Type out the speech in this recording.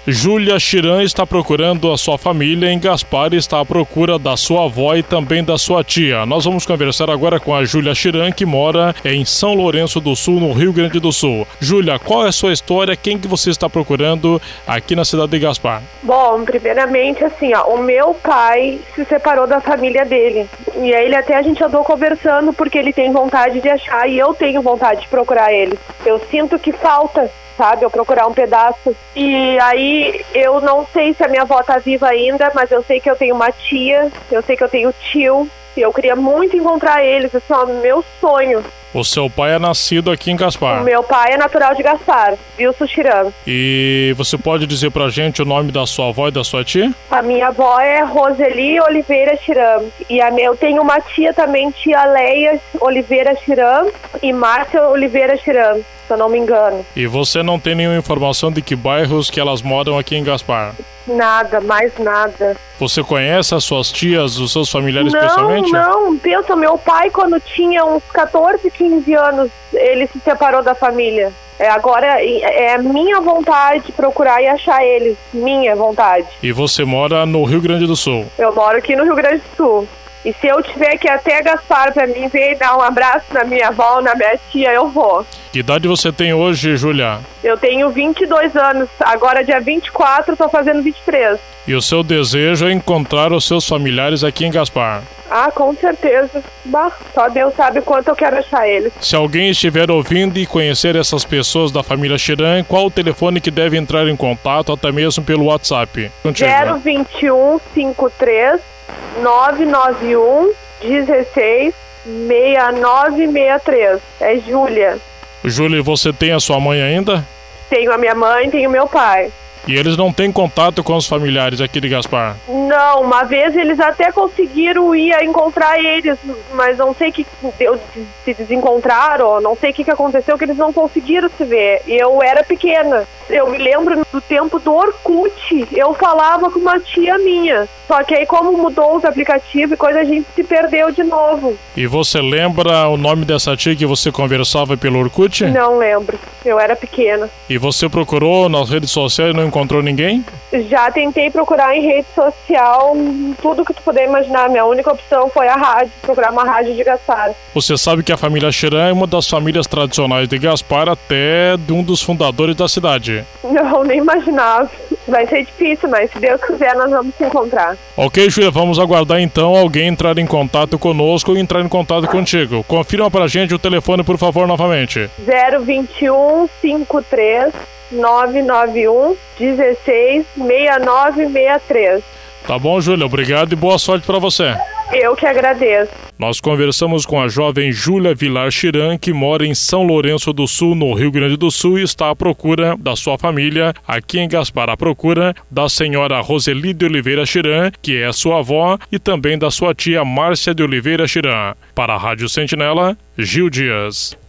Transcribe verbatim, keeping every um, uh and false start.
Júlia Chiran está procurando a sua família em Gaspar e está à procura da sua avó e também da sua tia. Nós vamos conversar agora com a Júlia Chiran, que mora em São Lourenço do Sul, no Rio Grande do Sul. Júlia, qual é a sua história? Quem que você está procurando aqui na cidade de Gaspar? Bom, primeiramente, assim, ó, o meu pai se separou da família dele. E aí ele até a gente andou conversando porque ele tem vontade de achar e eu tenho vontade de procurar ele. Eu sinto que falta, sabe, eu procurar um pedaço. E aí eu não sei se a minha avó tá viva ainda, mas eu sei que eu tenho uma tia, eu sei que eu tenho tio, e eu queria muito encontrar eles, assim, ó, meu sonho. O seu pai é nascido aqui em Gaspar? O meu pai é natural de Gaspar, Wilson Chiran. E você pode dizer pra gente o nome da sua avó e da sua tia? A minha avó é Roseli Oliveira Chiran. E a minha, eu tenho uma tia também, tia Leia Oliveira Chiran e Márcia Oliveira Chiran, se eu não me engano. E você não tem nenhuma informação de que bairros que elas moram aqui em Gaspar? Nada, mais nada. Você conhece as suas tias, os seus familiares não, pessoalmente? Não, não. Pensa, meu pai quando tinha uns catorze, quinze anos, ele se separou da família. É, agora é a minha vontade procurar e achar eles, minha vontade. E você mora no Rio Grande do Sul? Eu moro aqui no Rio Grande do Sul. E se eu tiver que ir até Gaspar pra mim ver e dar um abraço na minha avó, na minha tia, eu vou. Que idade você tem hoje, Júlia? Eu tenho vinte e dois anos, agora dia vinte e quatro, tô fazendo vinte e três. E o seu desejo é encontrar os seus familiares aqui em Gaspar? Ah, com certeza. Bah, só Deus sabe o quanto eu quero achar eles. Se alguém estiver ouvindo e conhecer essas pessoas da família Chiran, qual o telefone que deve entrar em contato, até mesmo pelo WhatsApp? Contigo. zero vinte e um, cinquenta e três, nove nove um, dezesseis, sessenta e nove sessenta e três. É Júlia. Júlia, você tem a sua mãe ainda? Tenho a minha mãe, tenho meu pai. E eles não têm contato com os familiares aqui de Gaspar? Não, uma vez eles até conseguiram ir a encontrar eles, mas não sei que se desencontraram, não sei o que, que aconteceu, que eles não conseguiram se ver. E eu era pequena. Eu me lembro do tempo do Orkut, eu falava com uma tia minha. Só que aí como mudou os aplicativos e coisa, a gente se perdeu de novo. E você lembra o nome dessa tia que você conversava pelo Orkut? Não lembro, eu era pequena. E você procurou nas redes sociais e não encontrou ninguém? Já tentei procurar em rede social, tudo que tu puder imaginar. Minha única opção foi a rádio, procurar uma rádio de Gaspar. Você sabe que a família Chiran é uma das famílias tradicionais de Gaspar, até de um dos fundadores da cidade. Não, nem imaginava. Vai ser difícil, mas se Deus quiser nós vamos se encontrar. Ok, Júlia, vamos aguardar então alguém entrar em contato conosco ou entrar em contato contigo. Confirma pra gente o telefone, por favor, novamente. zero vinte e um, cinquenta e três, nove nove um, dezesseis, sessenta e nove sessenta e três. Tá bom, Júlia, obrigado e boa sorte pra você. Eu que agradeço. Nós conversamos com a jovem Júlia Vilar Chiran, que mora em São Lourenço do Sul, no Rio Grande do Sul, e está à procura da sua família aqui em Gaspar, à procura da senhora Roseli de Oliveira Chiran, que é sua avó, e também da sua tia Márcia de Oliveira Chiran. Para a Rádio Sentinela, Gil Dias.